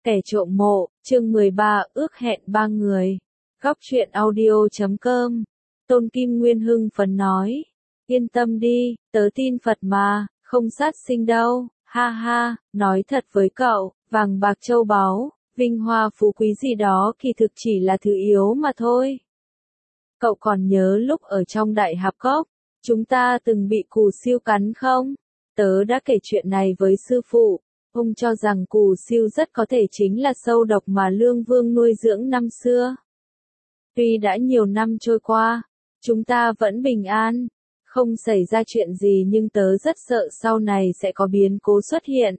Kẻ trộm mộ, chương 13, ước hẹn ba người. Góc truyện audio.com. Tôn Kim Nguyên hưng phấn nói. Yên tâm đi, tớ tin Phật mà, không sát sinh đâu, ha ha, nói thật với cậu, vàng bạc châu báu, vinh hoa phú quý gì đó kỳ thực chỉ là thứ yếu mà thôi. Cậu còn nhớ lúc ở trong Đại Hạp Cốc, chúng ta từng bị cù siêu cắn không? Tớ đã kể chuyện này với sư phụ. Ông cho rằng cù siêu rất có thể chính là sâu độc mà Lương Vương nuôi dưỡng năm xưa. Tuy đã nhiều năm trôi qua, chúng ta vẫn bình an, không xảy ra chuyện gì nhưng tớ rất sợ sau này sẽ có biến cố xuất hiện.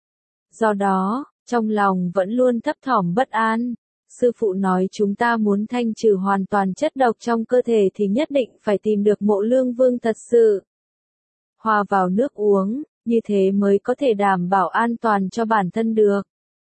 Do đó, trong lòng vẫn luôn thấp thỏm bất an. Sư phụ nói chúng ta muốn thanh trừ hoàn toàn chất độc trong cơ thể thì nhất định phải tìm được mộ Lương Vương thật sự. Hòa vào nước uống, như thế mới có thể đảm bảo an toàn cho bản thân được.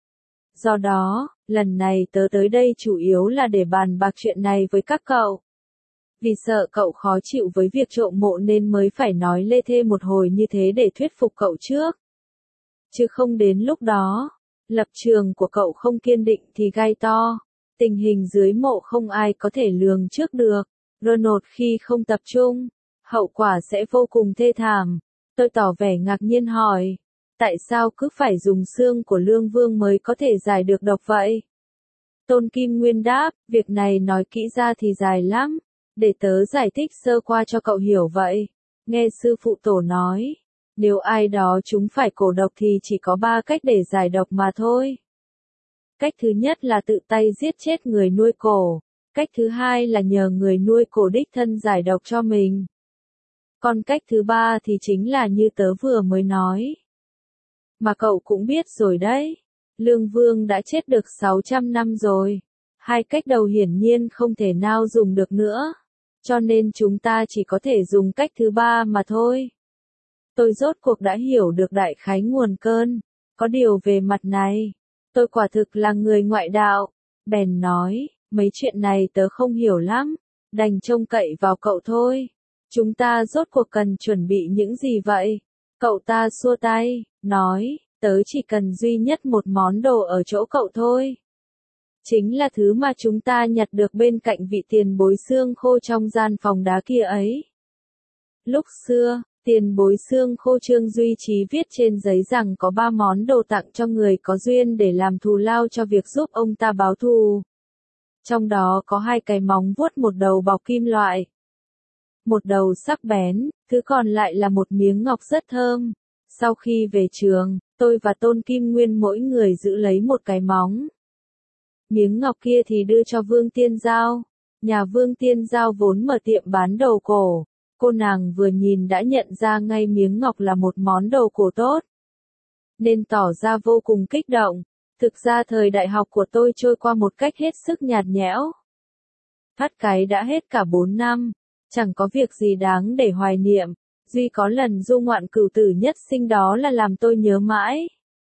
Do đó, lần này tớ tới đây chủ yếu là để bàn bạc chuyện này với các cậu. Vì sợ cậu khó chịu với việc trộm mộ nên mới phải nói lê thê một hồi như thế để thuyết phục cậu trước. Chứ không đến lúc đó, lập trường của cậu không kiên định thì gai to. Tình hình dưới mộ không ai có thể lường trước được. Ronald khi không tập trung, hậu quả sẽ vô cùng thê thảm. Tôi tỏ vẻ ngạc nhiên hỏi, tại sao cứ phải dùng xương của Lương Vương mới có thể giải được độc vậy? Tôn Kim Nguyên đáp, việc này nói kỹ ra thì dài lắm, để tớ giải thích sơ qua cho cậu hiểu vậy. Nghe sư phụ tổ nói, nếu ai đó chúng phải cổ độc thì chỉ có 3 cách để giải độc mà thôi. Cách thứ nhất là tự tay giết chết người nuôi cổ, cách thứ hai là nhờ người nuôi cổ đích thân giải độc cho mình. Còn cách thứ ba thì chính là như tớ vừa mới nói. Mà cậu cũng biết rồi đấy, Lương Vương đã chết được 600 năm rồi. 2 cách đầu hiển nhiên không thể nào dùng được nữa. Cho nên chúng ta chỉ có thể dùng cách thứ ba mà thôi. Tôi rốt cuộc đã hiểu được đại khái nguồn cơn. Có điều về mặt này, tôi quả thực là người ngoại đạo. Bèn nói, mấy chuyện này tớ không hiểu lắm. Đành trông cậy vào cậu thôi. Chúng ta rốt cuộc cần chuẩn bị những gì vậy? Cậu ta xua tay, nói, tớ chỉ cần duy nhất một món đồ ở chỗ cậu thôi. Chính là thứ mà chúng ta nhặt được bên cạnh vị tiền bối xương khô trong gian phòng đá kia ấy. Lúc xưa, tiền bối xương khô Trương Duy Trí viết trên giấy rằng có 3 món đồ tặng cho người có duyên để làm thù lao cho việc giúp ông ta báo thù. Trong đó có 2 cái móng vuốt một đầu bọc kim loại. Một đầu sắc bén, thứ còn lại là một miếng ngọc rất thơm. Sau khi về trường, tôi và Tôn Kim Nguyên mỗi người giữ lấy một cái móng. Miếng ngọc kia thì đưa cho Vương Tiên Giao. Nhà Vương Tiên Giao vốn mở tiệm bán đồ cổ. Cô nàng vừa nhìn đã nhận ra ngay miếng ngọc là một món đồ cổ tốt. Nên tỏ ra vô cùng kích động. Thực ra thời đại học của tôi trôi qua một cách hết sức nhạt nhẽo. Phát cái đã hết cả 4 năm. Chẳng có việc gì đáng để hoài niệm, duy có lần du ngoạn cửu tử nhất sinh đó là làm tôi nhớ mãi.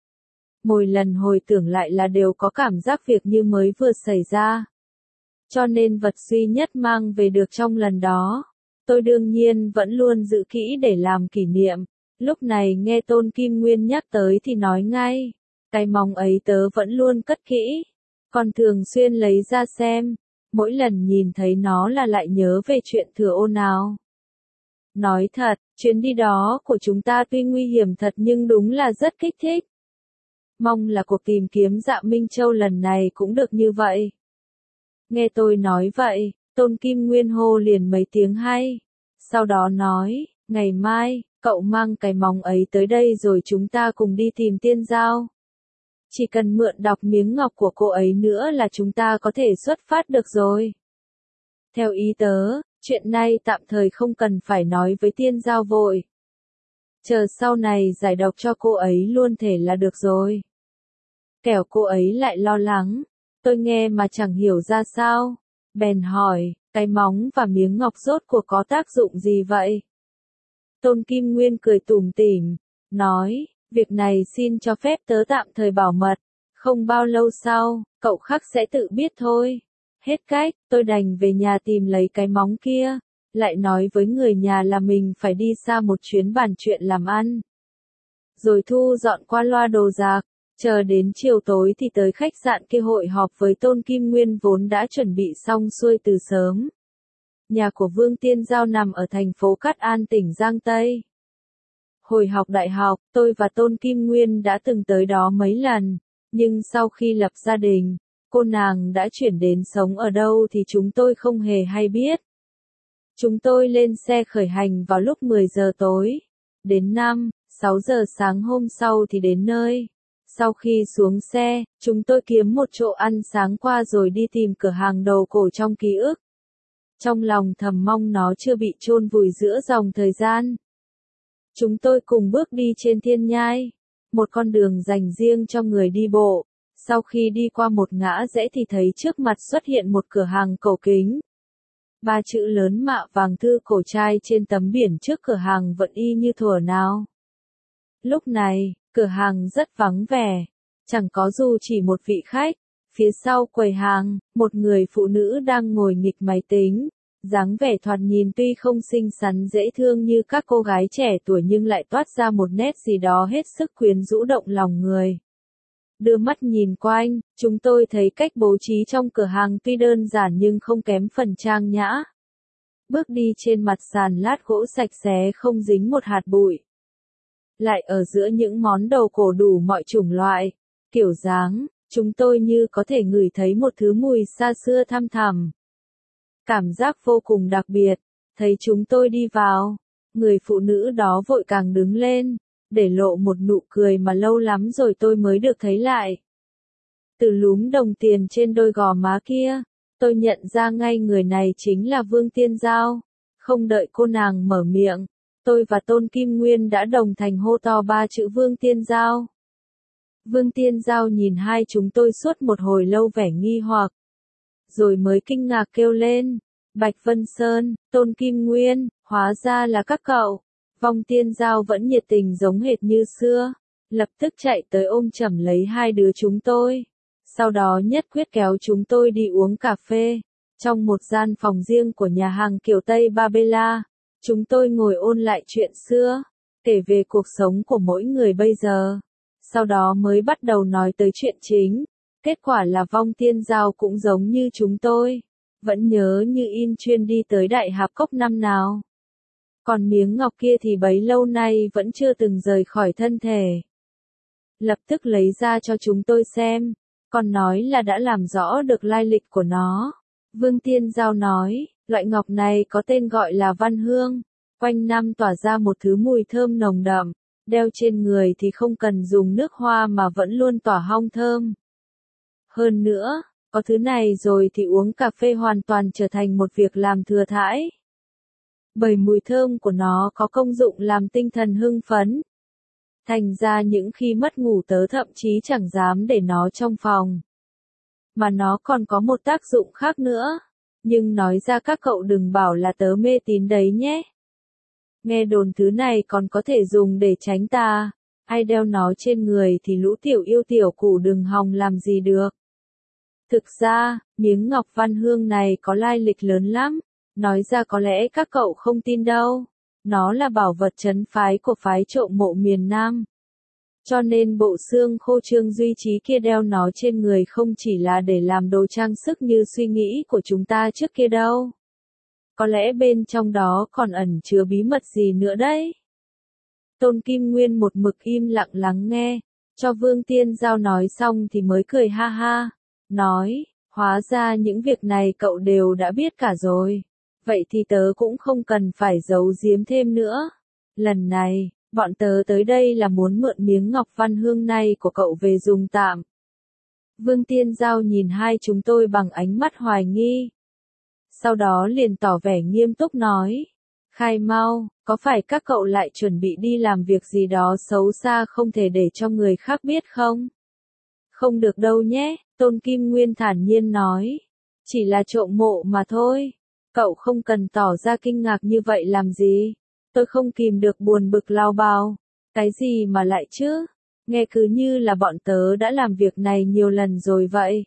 Mỗi lần hồi tưởng lại là đều có cảm giác việc như mới vừa xảy ra. Cho nên vật duy nhất mang về được trong lần đó, tôi đương nhiên vẫn luôn giữ kỹ để làm kỷ niệm. Lúc này nghe Tôn Kim Nguyên nhắc tới thì nói ngay, cái móng ấy tớ vẫn luôn cất kỹ, còn thường xuyên lấy ra xem. Mỗi lần nhìn thấy nó là lại nhớ về chuyện Thừa Ô nào. Nói thật, chuyến đi đó của chúng ta tuy nguy hiểm thật nhưng đúng là rất kích thích. Mong là cuộc tìm kiếm Dạ Minh Châu lần này cũng được như vậy. Nghe tôi nói vậy, Tôn Kim Nguyên hô liền mấy tiếng hay. Sau đó nói, ngày mai, cậu mang cái móng ấy tới đây rồi chúng ta cùng đi tìm Tiên Giao. Chỉ cần mượn đọc miếng ngọc của cô ấy nữa là chúng ta có thể xuất phát được rồi. Theo ý tớ, chuyện này tạm thời không cần phải nói với Tiên Giao vội. Chờ sau này giải độc cho cô ấy luôn thể là được rồi. Kẻo cô ấy lại lo lắng, tôi nghe mà chẳng hiểu ra sao. Bèn hỏi, cái móng và miếng ngọc rốt cuộc có tác dụng gì vậy? Tôn Kim Nguyên cười tủm tỉm, nói, việc này xin cho phép tớ tạm thời bảo mật, không bao lâu sau, cậu khắc sẽ tự biết thôi. Hết cách, tôi đành về nhà tìm lấy cái móng kia, lại nói với người nhà là mình phải đi xa một chuyến bàn chuyện làm ăn. Rồi thu dọn qua loa đồ đạc, Chờ đến chiều tối thì tới khách sạn kia hội họp với Tôn Kim Nguyên vốn đã chuẩn bị xong xuôi từ sớm. Nhà của Vương Tiên Giao nằm ở thành phố Cát An tỉnh Giang Tây. Hồi học đại học, tôi và Tôn Kim Nguyên đã từng tới đó mấy lần, nhưng sau khi lập gia đình, cô nàng đã chuyển đến sống ở đâu thì chúng tôi không hề hay biết. Chúng tôi lên xe khởi hành vào lúc 10 giờ tối. Đến 6 giờ sáng hôm sau thì đến nơi. Sau khi xuống xe, chúng tôi kiếm một chỗ ăn sáng qua rồi đi tìm cửa hàng đồ cổ trong ký ức. Trong lòng thầm mong nó chưa bị chôn vùi giữa dòng thời gian. Chúng tôi cùng bước đi trên thiên nhai, một con đường dành riêng cho người đi bộ. Sau khi đi qua một ngã rẽ thì thấy trước mặt xuất hiện một cửa hàng cổ kính. 3 chữ lớn mạ vàng thư cổ trai trên tấm biển trước cửa hàng vẫn y như thuở nào. Lúc này, cửa hàng rất vắng vẻ, chẳng có dù chỉ một vị khách. Phía sau quầy hàng, một người phụ nữ đang ngồi nghịch máy tính. Dáng vẻ thoạt nhìn tuy không xinh xắn dễ thương như các cô gái trẻ tuổi nhưng lại toát ra một nét gì đó hết sức quyến rũ động lòng người. Đưa mắt nhìn quanh, chúng tôi thấy cách bố trí trong cửa hàng tuy đơn giản nhưng không kém phần trang nhã. Bước đi trên mặt sàn lát gỗ sạch sẽ không dính một hạt bụi. Lại ở giữa những món đồ cổ đủ mọi chủng loại, kiểu dáng, chúng tôi như có thể ngửi thấy một thứ mùi xa xưa thăm thẳm. Cảm giác vô cùng đặc biệt, thấy chúng tôi đi vào, người phụ nữ đó vội càng đứng lên, để lộ một nụ cười mà lâu lắm rồi tôi mới được thấy lại. Từ lúm đồng tiền trên đôi gò má kia, tôi nhận ra ngay người này chính là Vương Tiên Giao. Không đợi cô nàng mở miệng, tôi và Tôn Kim Nguyên đã đồng thanh hô to 3 chữ Vương Tiên Giao. Vương Tiên Giao nhìn hai chúng tôi suốt một hồi lâu vẻ nghi hoặc, rồi mới kinh ngạc kêu lên, Bạch Vân Sơn, Tôn Kim Nguyên, hóa ra là các cậu. Vong Tiên Giao vẫn nhiệt tình giống hệt như xưa, lập tức chạy tới ôm chầm lấy hai đứa chúng tôi. Sau đó nhất quyết kéo chúng tôi đi uống cà phê, trong một gian phòng riêng của nhà hàng kiểu Tây Babela. Chúng tôi ngồi ôn lại chuyện xưa, kể về cuộc sống của mỗi người bây giờ. Sau đó mới bắt đầu nói tới chuyện chính. Kết quả là Vong Tiên Giao cũng giống như chúng tôi, vẫn nhớ như in chuyên đi tới Đại Hạp Cốc năm nào. Còn miếng ngọc kia thì bấy lâu nay vẫn chưa từng rời khỏi thân thể. Lập tức lấy ra cho chúng tôi xem, còn nói là đã làm rõ được lai lịch của nó. Vương Tiên Giao nói, loại ngọc này có tên gọi là Văn Hương, quanh năm tỏa ra một thứ mùi thơm nồng đậm, đeo trên người thì không cần dùng nước hoa mà vẫn luôn tỏa hong thơm. Hơn nữa, có thứ này rồi thì uống cà phê hoàn toàn trở thành một việc làm thừa thãi. Bởi mùi thơm của nó có công dụng làm tinh thần hưng phấn. Thành ra những khi mất ngủ tớ thậm chí chẳng dám để nó trong phòng. Mà nó còn có một tác dụng khác nữa. Nhưng nói ra các cậu đừng bảo là tớ mê tín đấy nhé. Nghe đồn thứ này còn có thể dùng để tránh tà. Ai đeo nó trên người thì lũ tiểu yêu tiểu củ đừng hòng làm gì được. Thực ra, miếng ngọc Văn Hương này có lai lịch lớn lắm. Nói ra có lẽ các cậu không tin đâu. Nó là bảo vật trấn phái của phái Trộm Mộ miền Nam. Cho nên bộ xương khô Trương Duy Trí kia đeo nó trên người không chỉ là để làm đồ trang sức như suy nghĩ của chúng ta trước kia đâu. Có lẽ bên trong đó còn ẩn chứa bí mật gì nữa đấy. Tôn Kim Nguyên một mực im lặng lắng nghe, cho Vương Tiên Giao nói xong thì mới cười ha ha, nói, hóa ra những việc này cậu đều đã biết cả rồi. Vậy thì tớ cũng không cần phải giấu giếm thêm nữa. Lần này, bọn tớ tới đây là muốn mượn miếng ngọc Văn Hương này của cậu về dùng tạm. Vương Tiên Giao nhìn hai chúng tôi bằng ánh mắt hoài nghi. Sau đó liền tỏ vẻ nghiêm túc nói. Khai mau, có phải các cậu lại chuẩn bị đi làm việc gì đó xấu xa không thể để cho người khác biết không? Không được đâu nhé, Tôn Kim Nguyên thản nhiên nói. Chỉ là trộm mộ mà thôi. Cậu không cần tỏ ra kinh ngạc như vậy làm gì. Tôi không kìm được buồn bực lao bào. Cái gì mà lại chứ? Nghe cứ như là bọn tớ đã làm việc này nhiều lần rồi vậy.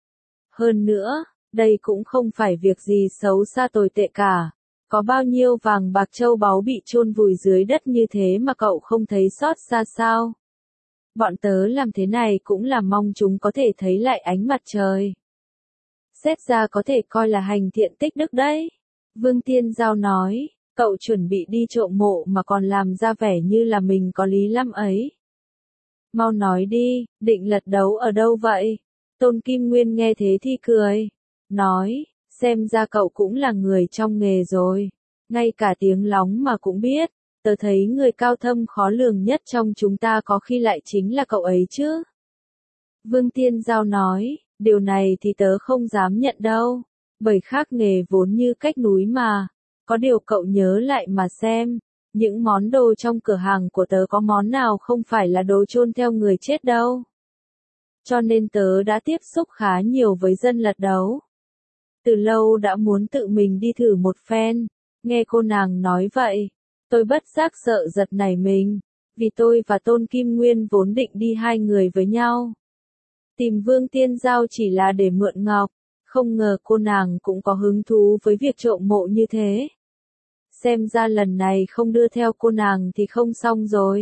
Hơn nữa, đây cũng không phải việc gì xấu xa tồi tệ cả. Có bao nhiêu vàng bạc châu báu bị chôn vùi dưới đất như thế mà cậu không thấy xót xa sao? Bọn tớ làm thế này cũng là mong chúng có thể thấy lại ánh mặt trời. Xét ra có thể coi là hành thiện tích đức đấy. Vương Tiên Giao nói, cậu chuẩn bị đi trộm mộ mà còn làm ra vẻ như là mình có lý lắm ấy. Mau nói đi, định lật đấu ở đâu vậy? Tôn Kim Nguyên nghe thế thì cười. Nói, xem ra cậu cũng là người trong nghề rồi. Ngay cả tiếng lóng mà cũng biết. Tớ thấy người cao thâm khó lường nhất trong chúng ta có khi lại chính là cậu ấy chứ. Vương Tiên Giao nói, điều này thì tớ không dám nhận đâu. Bởi khác nghề vốn như cách núi mà. Có điều cậu nhớ lại mà xem. Những món đồ trong cửa hàng của tớ có món nào không phải là đồ chôn theo người chết đâu. Cho nên tớ đã tiếp xúc khá nhiều với dân lật đấu. Từ lâu đã muốn tự mình đi thử một phen. Nghe cô nàng nói vậy, tôi bất giác sợ giật nảy mình. Vì tôi và Tôn Kim Nguyên vốn định đi hai người với nhau. Tìm Vương Tiên Giao chỉ là để mượn ngọc. Không ngờ cô nàng cũng có hứng thú với việc trộm mộ như thế. Xem ra lần này không đưa theo cô nàng thì không xong rồi.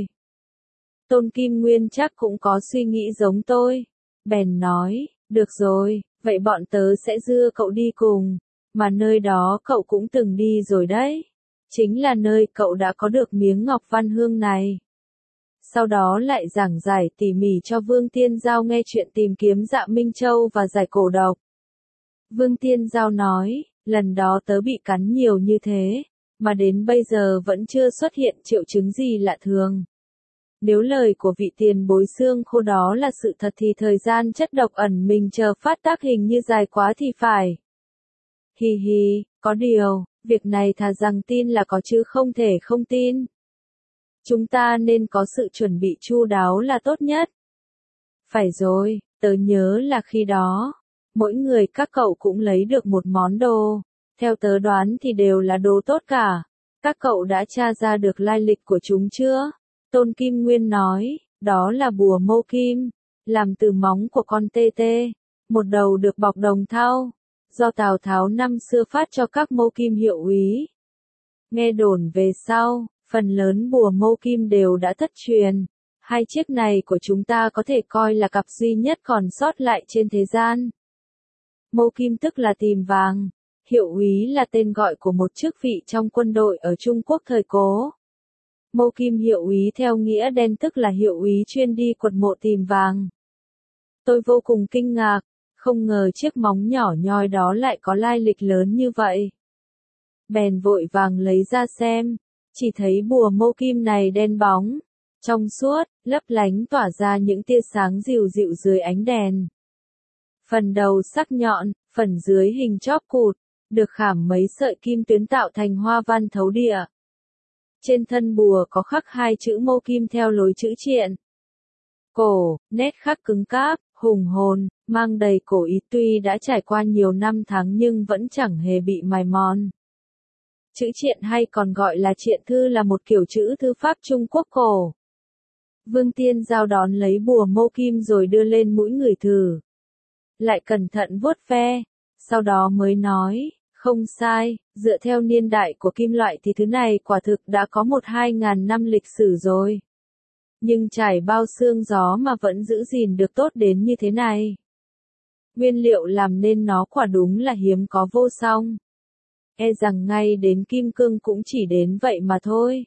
Tôn Kim Nguyên chắc cũng có suy nghĩ giống tôi. Bèn nói, được rồi, vậy bọn tớ sẽ đưa cậu đi cùng. Mà nơi đó cậu cũng từng đi rồi đấy. Chính là nơi cậu đã có được miếng ngọc văn hương này. Sau đó lại giảng giải tỉ mỉ cho Vương Tiên Giao nghe chuyện tìm kiếm Dạ Minh Châu và giải cổ độc. Vương Tiên Giao nói, lần đó tớ bị cắn nhiều như thế, mà đến bây giờ vẫn chưa xuất hiện triệu chứng gì lạ thường. Nếu lời của vị tiền bối xương khô đó là sự thật thì thời gian chất độc ẩn mình chờ phát tác hình như dài quá thì phải. Hi hi, có điều, việc này thà rằng tin là có chứ không thể không tin. Chúng ta nên có sự chuẩn bị chu đáo là tốt nhất. Phải rồi, tớ nhớ là khi đó, mỗi người các cậu cũng lấy được một món đồ. Theo tớ đoán thì đều là đồ tốt cả. Các cậu đã tra ra được lai lịch của chúng chưa? Tôn Kim Nguyên nói, đó là bùa mâu kim, làm từ móng của con tê tê. Một đầu được bọc đồng thau, do Tào Tháo năm xưa phát cho các mâu kim hiệu úy. Nghe đồn về sau, phần lớn bùa mâu kim đều đã thất truyền. Hai chiếc này của chúng ta có thể coi là cặp duy nhất còn sót lại trên thế gian. Mâu kim tức là tìm vàng. Hiệu úy là tên gọi của một chức vị trong quân đội ở Trung Quốc thời cố. Mâu kim hiệu úy theo nghĩa đen tức là hiệu úy chuyên đi quật mộ tìm vàng. Tôi vô cùng kinh ngạc, không ngờ chiếc móng nhỏ nhoi đó lại có lai lịch lớn như vậy. Bèn vội vàng lấy ra xem, chỉ thấy bùa mâu kim này đen bóng, trong suốt, lấp lánh tỏa ra những tia sáng dịu dịu dưới ánh đèn. Phần đầu sắc nhọn, phần dưới hình chóp cụt, được khảm mấy sợi kim tuyến tạo thành hoa văn thấu địa. Trên thân bùa có khắc hai chữ mâu kim theo lối chữ triện. Cổ, nét khắc cứng cáp, hùng hồn, mang đầy cổ ý tuy đã trải qua nhiều năm tháng nhưng vẫn chẳng hề bị mài mòn. Chữ triện hay còn gọi là triện thư là một kiểu chữ thư pháp Trung Quốc cổ. Vương Tiên Giao đón lấy bùa mâu kim rồi đưa lên mũi người thử. Lại cẩn thận vuốt ve, sau đó mới nói, không sai, dựa theo niên đại của kim loại thì thứ này quả thực đã có 1-2 ngàn năm lịch sử rồi. Nhưng trải bao sương gió mà vẫn giữ gìn được tốt đến như thế này. Nguyên liệu làm nên nó quả đúng là hiếm có vô song. E rằng ngay đến kim cương cũng chỉ đến vậy mà thôi.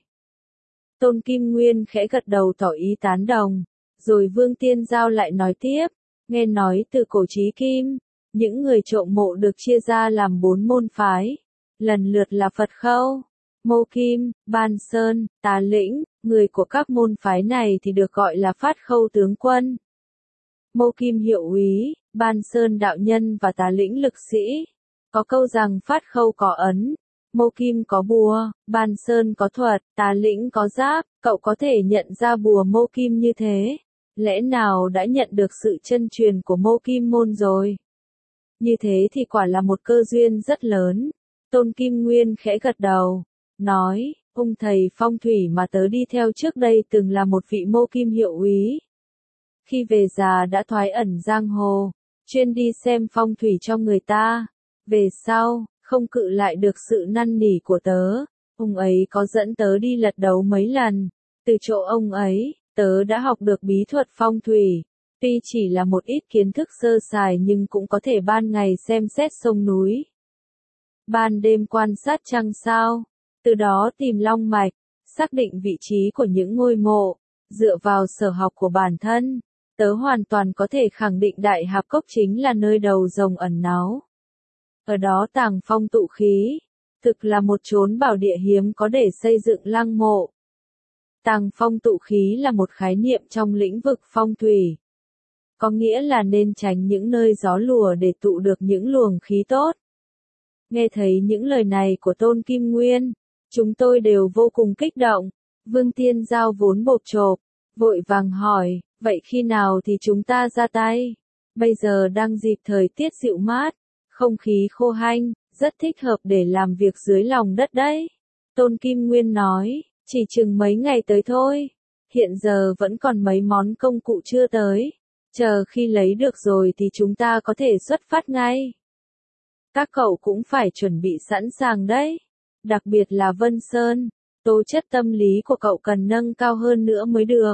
Tôn Kim Nguyên khẽ gật đầu tỏ ý tán đồng, rồi Vương Tiên Giao lại nói tiếp, nghe nói từ cổ chí kim, những người trộm mộ được chia ra làm 4 môn phái, lần lượt là Phật Khâu, Mâu Kim, Ban Sơn, Tà Lĩnh, người của các môn phái này thì được gọi là Phát Khâu tướng quân. Mâu Kim hiệu úy, Ban Sơn đạo nhân và Tà Lĩnh lực sĩ. Có câu rằng Phát Khâu có ấn, Mâu Kim có bùa, Ban Sơn có thuật, Tà Lĩnh có giáp, cậu có thể nhận ra bùa Mâu Kim như thế. Lẽ nào đã nhận được sự chân truyền của Mâu Kim môn rồi? Như thế thì quả là một cơ duyên rất lớn. Tôn Kim Nguyên khẽ gật đầu, nói, ông thầy phong thủy mà tớ đi theo trước đây từng là một vị Mâu Kim hiệu úy. Khi về già đã thoái ẩn giang hồ, chuyên đi xem phong thủy cho người ta. Về sau, không cự lại được sự năn nỉ của tớ, ông ấy có dẫn tớ đi lật đấu mấy lần. Từ chỗ ông ấy, tớ đã học được bí thuật phong thủy. Tuy chỉ là một ít kiến thức sơ sài nhưng cũng có thể ban ngày xem xét sông núi, ban đêm quan sát trăng sao, từ đó tìm long mạch, xác định vị trí của những ngôi mộ. Dựa vào sở học của bản thân, tớ hoàn toàn có thể khẳng định Đại Hạp Cốc chính là nơi đầu rồng ẩn náu. Ở đó tàng phong tụ khí, thực là một chốn bảo địa hiếm có để xây dựng lăng mộ. Tàng phong tụ khí là một khái niệm trong lĩnh vực phong thủy. Có nghĩa là nên tránh những nơi gió lùa để tụ được những luồng khí tốt. Nghe thấy những lời này của Tôn Kim Nguyên, chúng tôi đều vô cùng kích động. Vương Tiên Giao vốn bộp chộp, vội vàng hỏi, vậy khi nào thì chúng ta ra tay? Bây giờ đang dịp thời tiết dịu mát, không khí khô hanh, rất thích hợp để làm việc dưới lòng đất đấy. Tôn Kim Nguyên nói, chỉ chừng mấy ngày tới thôi. Hiện giờ vẫn còn mấy món công cụ chưa tới. Chờ khi lấy được rồi thì chúng ta có thể xuất phát ngay. Các cậu cũng phải chuẩn bị sẵn sàng đấy. Đặc biệt là Vân Sơn, tố chất tâm lý của cậu cần nâng cao hơn nữa mới được.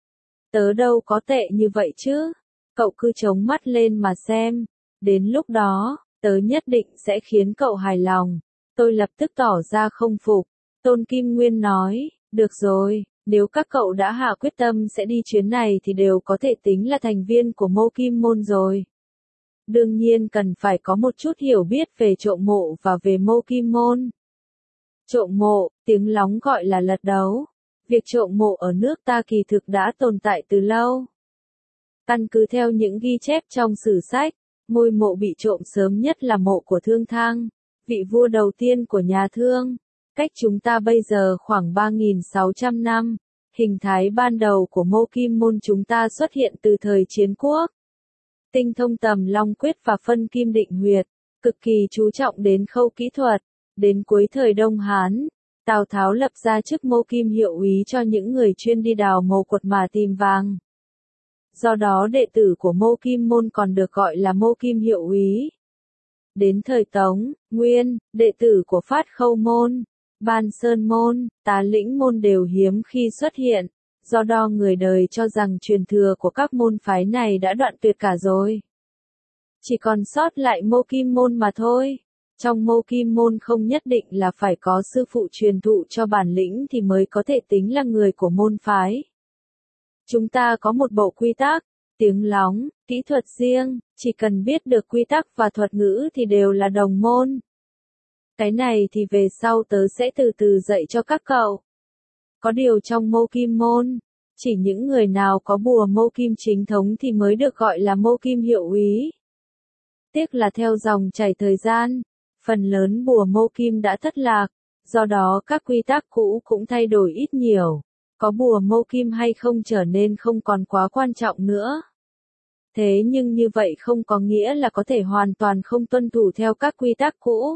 Tớ đâu có tệ như vậy chứ. Cậu cứ chống mắt lên mà xem. Đến lúc đó, tớ nhất định sẽ khiến cậu hài lòng. Tôi lập tức tỏ ra không phục. Tôn Kim Nguyên nói, được rồi, nếu các cậu đã hạ quyết tâm sẽ đi chuyến này thì đều có thể tính là thành viên của Mộ Kim Môn rồi. Đương nhiên cần phải có một chút hiểu biết về trộm mộ và về Mộ Kim Môn. Trộm mộ, tiếng lóng gọi là lật đấu. Việc trộm mộ ở nước ta kỳ thực đã tồn tại từ lâu. Căn cứ theo những ghi chép trong sử sách, ngôi mộ bị trộm sớm nhất là mộ của Thương Thang, vị vua đầu tiên của nhà Thương. Cách chúng ta bây giờ khoảng 3.600 năm, hình thái ban đầu của Mộ Kim Môn chúng ta xuất hiện từ thời Chiến Quốc. Tinh thông tầm long quyết và phân kim định huyệt, cực kỳ chú trọng đến khâu kỹ thuật. Đến cuối thời Đông Hán, Tào Tháo lập ra chức Mộ Kim hiệu úy cho những người chuyên đi đào mộ quật mà tìm vàng. Do đó đệ tử của Mộ Kim Môn còn được gọi là Mộ Kim hiệu úy. Đến thời Tống, Nguyên, đệ tử của Phát Khâu Môn, Ban Sơn Môn, Tá Lĩnh Môn đều hiếm khi xuất hiện, do đó người đời cho rằng truyền thừa của các môn phái này đã đoạn tuyệt cả rồi. Chỉ còn sót lại Mộ Kim Môn mà thôi. Trong Mộ Kim Môn không nhất định là phải có sư phụ truyền thụ cho bản lĩnh thì mới có thể tính là người của môn phái. Chúng ta có một bộ quy tắc, tiếng lóng, kỹ thuật riêng, chỉ cần biết được quy tắc và thuật ngữ thì đều là đồng môn. Cái này thì về sau tớ sẽ từ từ dạy cho các cậu. Có điều trong Mộ Kim Môn, chỉ những người nào có bùa Mộ Kim chính thống thì mới được gọi là Mộ Kim hiệu úy. Tiếc là theo dòng chảy thời gian, phần lớn bùa Mộ Kim đã thất lạc, do đó các quy tắc cũ cũng thay đổi ít nhiều. Có bùa Mộ Kim hay không trở nên không còn quá quan trọng nữa. Thế nhưng như vậy không có nghĩa là có thể hoàn toàn không tuân thủ theo các quy tắc cũ.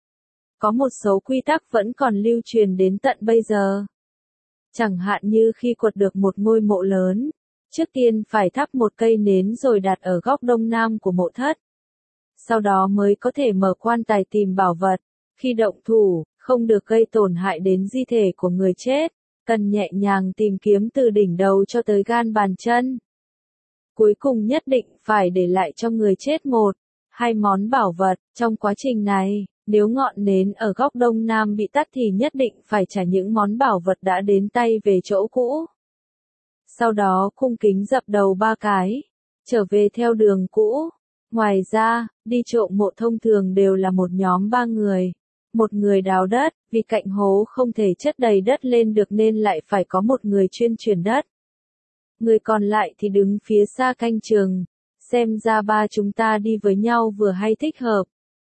Có một số quy tắc vẫn còn lưu truyền đến tận bây giờ. Chẳng hạn như khi quật được một ngôi mộ lớn, trước tiên phải thắp một cây nến rồi đặt ở góc đông nam của mộ thất. Sau đó mới có thể mở quan tài tìm bảo vật. Khi động thủ, không được gây tổn hại đến di thể của người chết, cần nhẹ nhàng tìm kiếm từ đỉnh đầu cho tới gan bàn chân. Cuối cùng nhất định phải để lại cho người chết 1-2 món bảo vật. Trong quá trình này, nếu ngọn nến ở góc đông nam bị tắt thì nhất định phải trả những món bảo vật đã đến tay về chỗ cũ. Sau đó cung kính dập đầu 3 cái, trở về theo đường cũ. Ngoài ra, đi trộm mộ thông thường đều là một nhóm 3 người. Một người đào đất, vì cạnh hố không thể chất đầy đất lên được nên lại phải có một người chuyên chuyển đất. Người còn lại thì đứng phía xa canh chừng, xem ra ba chúng ta đi với nhau vừa hay thích hợp.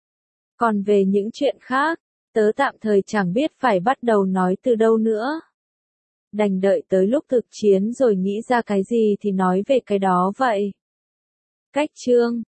Còn về những chuyện khác, tớ tạm thời chẳng biết phải bắt đầu nói từ đâu nữa. Đành đợi tới lúc thực chiến rồi nghĩ ra cái gì thì nói về cái đó vậy. Cách chương